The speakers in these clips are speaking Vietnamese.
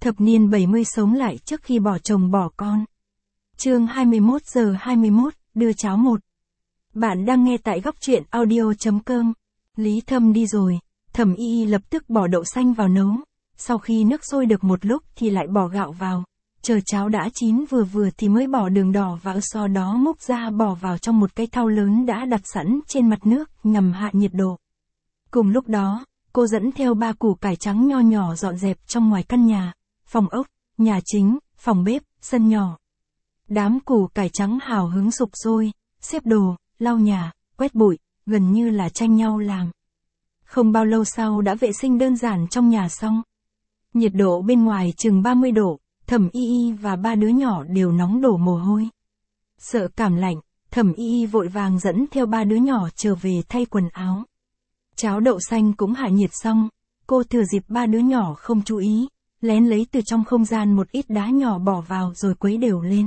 Thập niên 70 sống lại trước khi bỏ chồng bỏ con. Chương 21 giờ 21, đưa cháo 1. Bạn đang nghe tại góc truyện audio.com. Lý Thâm đi rồi, Thẩm Y lập tức bỏ đậu xanh vào nấu. Sau khi nước sôi được một lúc thì lại bỏ gạo vào. Chờ cháo đã chín vừa vừa thì mới bỏ đường đỏ vào, sau đó múc ra bỏ vào trong một cái thau lớn đã đặt sẵn trên mặt nước nhằm hạ nhiệt độ. Cùng lúc đó, cô dẫn theo 3 củ cải trắng nho nhỏ dọn dẹp trong ngoài căn nhà, phòng ốc, nhà chính, phòng bếp, sân nhỏ. Đám củ cải trắng hào hứng sục sôi, xếp đồ, lau nhà, quét bụi, gần như là tranh nhau làm. Không bao lâu sau đã vệ sinh đơn giản trong nhà xong. Nhiệt độ bên ngoài chừng 30 độ, Thẩm Y và 3 đứa nhỏ đều nóng đổ mồ hôi. Sợ cảm lạnh, Thẩm Y vội vàng dẫn theo 3 đứa nhỏ trở về thay quần áo. Cháo đậu xanh cũng hạ nhiệt xong, cô thừa dịp 3 đứa nhỏ không chú ý, lén lấy từ trong không gian một ít đá nhỏ bỏ vào rồi quấy đều lên.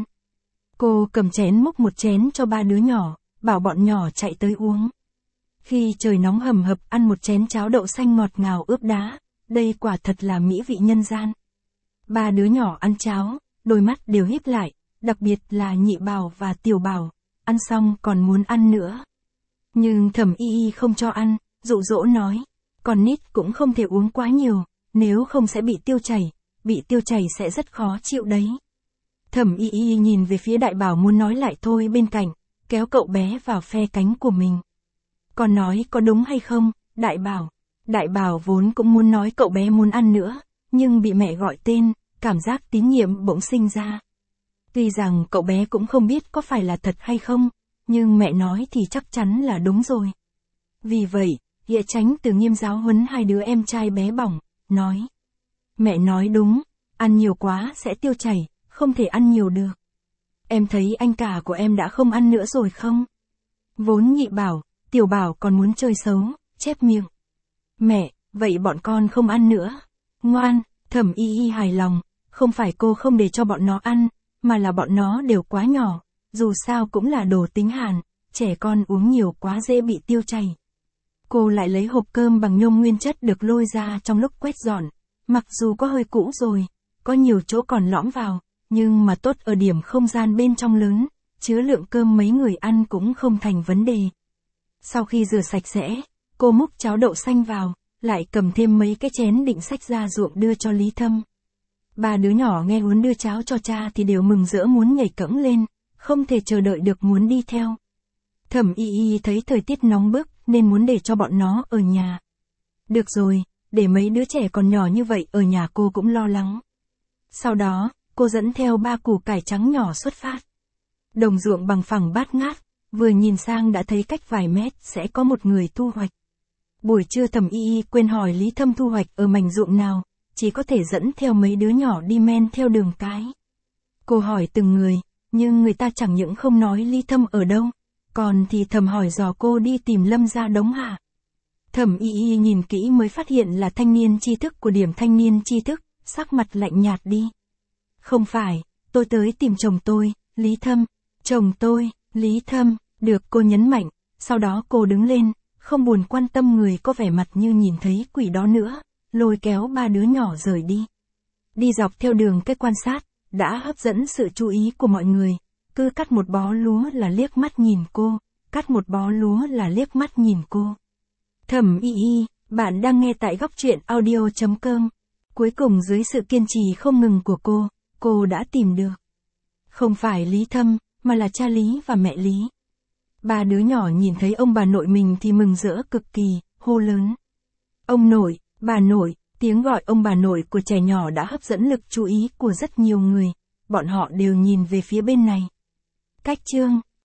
Cô cầm chén múc một chén cho 3 đứa nhỏ, bảo bọn nhỏ chạy tới uống. Khi trời nóng hầm hập ăn một chén cháo đậu xanh ngọt ngào ướp đá, đây quả thật là mỹ vị nhân gian. 3 đứa nhỏ ăn cháo, đôi mắt đều híp lại, đặc biệt là Nhị Bảo và Tiểu Bảo, ăn xong còn muốn ăn nữa. Nhưng Thẩm Y không cho ăn, dụ dỗ nói, con nít cũng không thể uống quá nhiều, nếu không sẽ bị tiêu chảy sẽ rất khó chịu đấy. Thẩm Y nhìn về phía Đại Bảo muốn nói lại thôi bên cạnh, kéo cậu bé vào phe cánh của mình. Con nói có đúng hay không, Đại Bảo? Đại Bảo vốn cũng muốn nói cậu bé muốn ăn nữa, nhưng bị mẹ gọi tên, cảm giác tín nhiệm bỗng sinh ra. Tuy rằng cậu bé cũng không biết có phải là thật hay không, nhưng mẹ nói thì chắc chắn là đúng rồi. Vì vậy, Nghĩa Chánh từ nghiêm giáo huấn 2 đứa em trai bé bỏng, nói. Mẹ nói đúng, ăn nhiều quá sẽ tiêu chảy, không thể ăn nhiều được. Em thấy anh cả của em đã không ăn nữa rồi không? Vốn Nhị Bảo, Tiểu Bảo còn muốn chơi xấu, chép miệng. Mẹ, vậy bọn con không ăn nữa. Ngoan, Thẩm Y hài lòng, không phải cô không để cho bọn nó ăn, mà là bọn nó đều quá nhỏ, dù sao cũng là đồ tính hàn, trẻ con uống nhiều quá dễ bị tiêu chảy. Cô lại lấy hộp cơm bằng nhôm nguyên chất được lôi ra trong lúc quét dọn, mặc dù có hơi cũ rồi, có nhiều chỗ còn lõm vào, nhưng mà tốt ở điểm không gian bên trong lớn, chứa lượng cơm mấy người ăn cũng không thành vấn đề. Sau khi rửa sạch sẽ, cô múc cháo đậu xanh vào, lại cầm thêm mấy cái chén định xách ra ruộng đưa cho Lý Thâm. 3 đứa nhỏ nghe huấn đưa cháo cho cha thì đều mừng rỡ muốn nhảy cẫng lên, không thể chờ đợi được muốn đi theo. Thẩm Y thấy thời tiết nóng bức nên muốn để cho bọn nó ở nhà. Được rồi, để mấy đứa trẻ còn nhỏ như vậy ở nhà cô cũng lo lắng. Sau đó, cô dẫn theo 3 củ cải trắng nhỏ xuất phát. Đồng ruộng bằng phẳng bát ngát, vừa nhìn sang đã thấy cách vài mét sẽ có một người thu hoạch. Buổi trưa Thẩm Y quên hỏi Lý Thâm thu hoạch ở mảnh ruộng nào, chỉ có thể dẫn theo mấy đứa nhỏ đi men theo đường cái. Cô hỏi từng người, nhưng người ta chẳng những không nói Lý Thâm ở đâu, còn thì thầm hỏi dò cô đi tìm Lâm gia Đống hả. Thẩm Y nhìn kỹ mới phát hiện là thanh niên tri thức của điểm thanh niên tri thức, sắc mặt lạnh nhạt đi. Không phải, tôi tới tìm chồng tôi, Lý Thâm. Chồng tôi, Lý Thâm, được cô nhấn mạnh, sau đó cô đứng lên, không buồn quan tâm người có vẻ mặt như nhìn thấy quỷ đó nữa, lôi kéo 3 đứa nhỏ rời đi. Đi dọc theo đường cái quan sát, đã hấp dẫn sự chú ý của mọi người, cứ cắt một bó lúa là liếc mắt nhìn cô, cắt một bó lúa là liếc mắt nhìn cô. Thẩm Y, bạn đang nghe tại góc truyện audio.com. Cuối cùng dưới sự kiên trì không ngừng của cô đã tìm được. Không phải Lý Thâm, mà là cha Lý và mẹ Lý. 3 đứa nhỏ nhìn thấy ông bà nội mình thì mừng rỡ cực kỳ, hô lớn. Ông nội, bà nội, tiếng gọi ông bà nội của trẻ nhỏ đã hấp dẫn lực chú ý của rất nhiều người, bọn họ đều nhìn về phía bên này. Cách chương